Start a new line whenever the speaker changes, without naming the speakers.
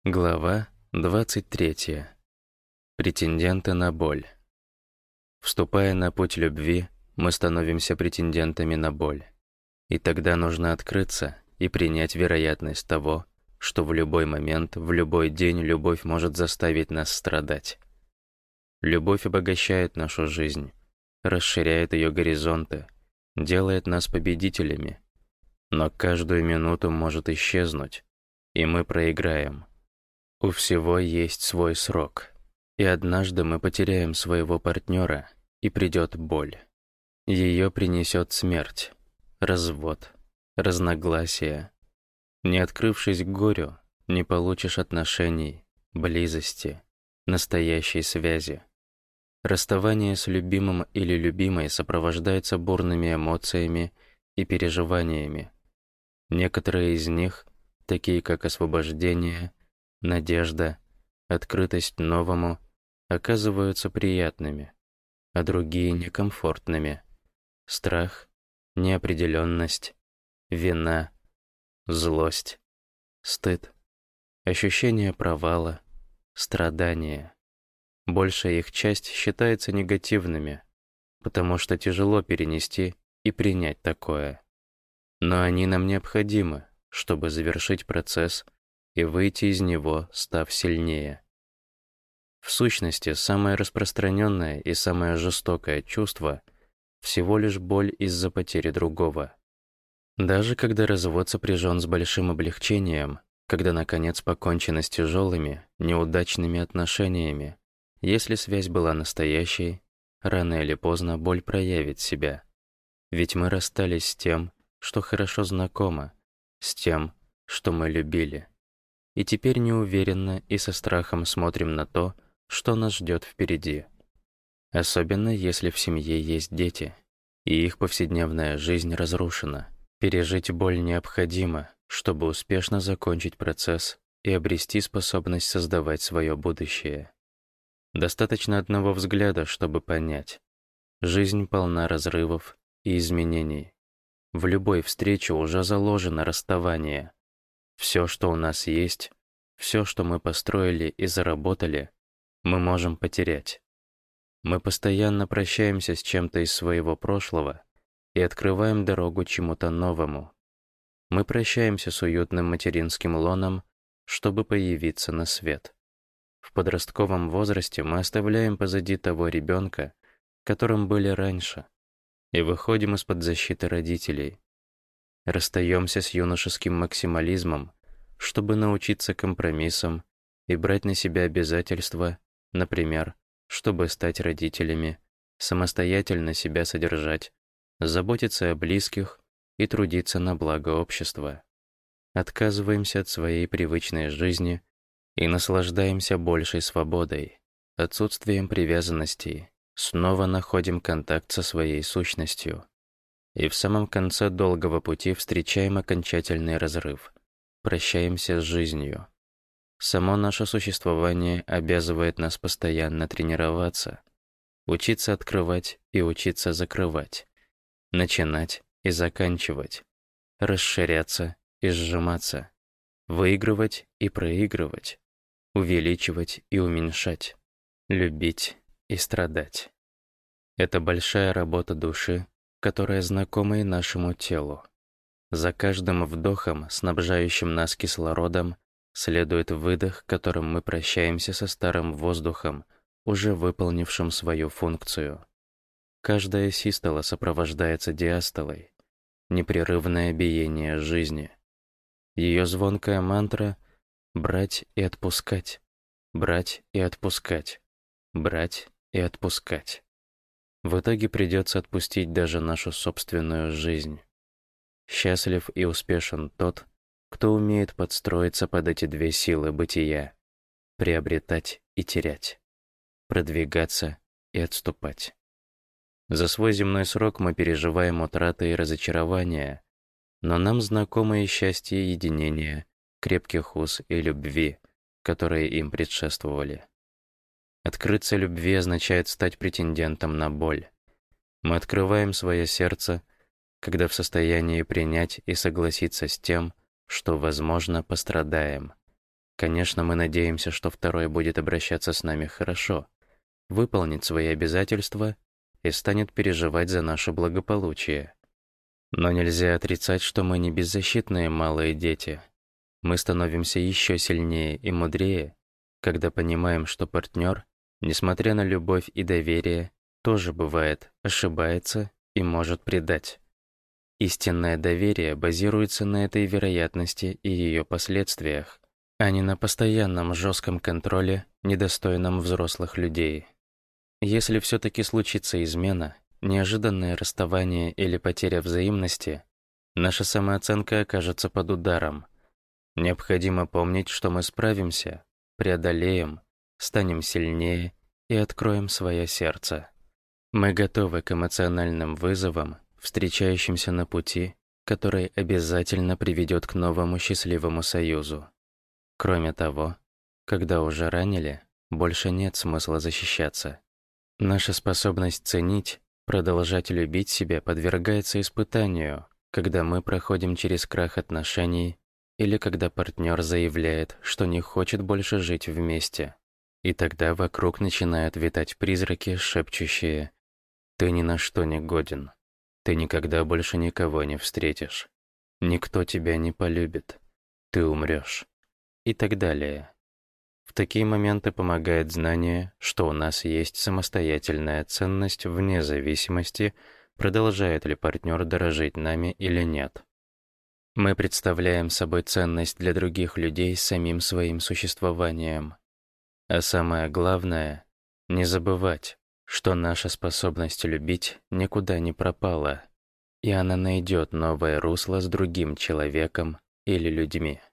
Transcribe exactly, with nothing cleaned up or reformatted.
Глава двадцать третья. Претенденты на боль. Вступая на путь любви, мы становимся претендентами на боль. И тогда нужно открыться и принять вероятность того, что в любой момент, в любой день любовь может заставить нас страдать. Любовь обогащает нашу жизнь, расширяет ее горизонты, делает нас победителями. Но каждую минуту может исчезнуть, и мы проиграем. У всего есть свой срок, и однажды мы потеряем своего партнера, и придет боль. Ее принесет смерть, развод, разногласия. Не открывшись к горю, не получишь отношений, близости, настоящей связи. Расставание с любимым или любимой сопровождается бурными эмоциями и переживаниями. Некоторые из них, такие как освобождение, надежда, открытость новому, оказываются приятными, а другие — некомфортными. Страх, неопределенность, вина, злость, стыд, ощущение провала, страдания. Большая их часть считается негативными, потому что тяжело перенести и принять такое. Но они нам необходимы, чтобы завершить процесс и выйти из него, став сильнее. В сущности, самое распространенное и самое жестокое чувство — всего лишь боль из-за потери другого. Даже когда развод сопряжен с большим облегчением, когда, наконец, покончено с тяжелыми, неудачными отношениями, если связь была настоящей, рано или поздно боль проявит себя. Ведь мы расстались с тем, что хорошо знакомо, с тем, что мы любили. И теперь неуверенно и со страхом смотрим на то, что нас ждет впереди. Особенно если в семье есть дети, и их повседневная жизнь разрушена. Пережить боль необходимо, чтобы успешно закончить процесс и обрести способность создавать свое будущее. Достаточно одного взгляда, чтобы понять. Жизнь полна разрывов и изменений. В любой встрече уже заложено расставание. Все, что у нас есть, все, что мы построили и заработали, мы можем потерять. Мы постоянно прощаемся с чем-то из своего прошлого и открываем дорогу чему-то новому. Мы прощаемся с уютным материнским лоном, чтобы появиться на свет. В подростковом возрасте мы оставляем позади того ребенка, которым были раньше, и выходим из-под защиты родителей. Расстаемся с юношеским максимализмом, чтобы научиться компромиссам и брать на себя обязательства, например, чтобы стать родителями, самостоятельно себя содержать, заботиться о близких и трудиться на благо общества. Отказываемся от своей привычной жизни и наслаждаемся большей свободой, отсутствием привязанностей, снова находим контакт со своей сущностью. И в самом конце долгого пути встречаем окончательный разрыв. Прощаемся с жизнью. Само наше существование обязывает нас постоянно тренироваться, учиться открывать и учиться закрывать, начинать и заканчивать, расширяться и сжиматься, выигрывать и проигрывать, увеличивать и уменьшать, любить и страдать. Это большая работа души, которая знакома и нашему телу. За каждым вдохом, снабжающим нас кислородом, следует выдох, которым мы прощаемся со старым воздухом, уже выполнившим свою функцию. Каждая систола сопровождается диастолой, непрерывное биение жизни. Ее звонкая мантра — брать и отпускать, брать и отпускать, брать и отпускать. В итоге придется отпустить даже нашу собственную жизнь. Счастлив и успешен тот, кто умеет подстроиться под эти две силы бытия — приобретать и терять, продвигаться и отступать. За свой земной срок мы переживаем утраты и разочарования, но нам знакомы и счастье и единение, крепких уз и любви, которые им предшествовали. Открыться любви означает стать претендентом на боль. Мы открываем свое сердце, когда в состоянии принять и согласиться с тем, что, возможно, пострадаем. Конечно, мы надеемся, что второй будет обращаться с нами хорошо, выполнит свои обязательства и станет переживать за наше благополучие. Но нельзя отрицать, что мы не беззащитные малые дети. Мы становимся еще сильнее и мудрее, когда понимаем, что партнер, несмотря на любовь и доверие, тоже бывает, ошибается и может предать. Истинное доверие базируется на этой вероятности и ее последствиях, а не на постоянном жестком контроле, недостойном взрослых людей. Если все-таки случится измена, неожиданное расставание или потеря взаимности, наша самооценка окажется под ударом. Необходимо помнить, что мы справимся, преодолеем, станем сильнее и откроем свое сердце. Мы готовы к эмоциональным вызовам, встречающимся на пути, который обязательно приведет к новому счастливому союзу. Кроме того, когда уже ранили, больше нет смысла защищаться. Наша способность ценить, продолжать любить себя подвергается испытанию, когда мы проходим через крах отношений или когда партнер заявляет, что не хочет больше жить вместе. И тогда вокруг начинают витать призраки, шепчущие: «Ты ни на что не годен. Ты никогда больше никого не встретишь. Никто тебя не полюбит. Ты умрешь». И так далее. В такие моменты помогает знание, что у нас есть самостоятельная ценность вне зависимости, продолжает ли партнер дорожить нами или нет. Мы представляем собой ценность для других людей самим своим существованием. А самое главное — не забывать, что наша способность любить никуда не пропала, и она найдет новое русло с другим человеком или людьми.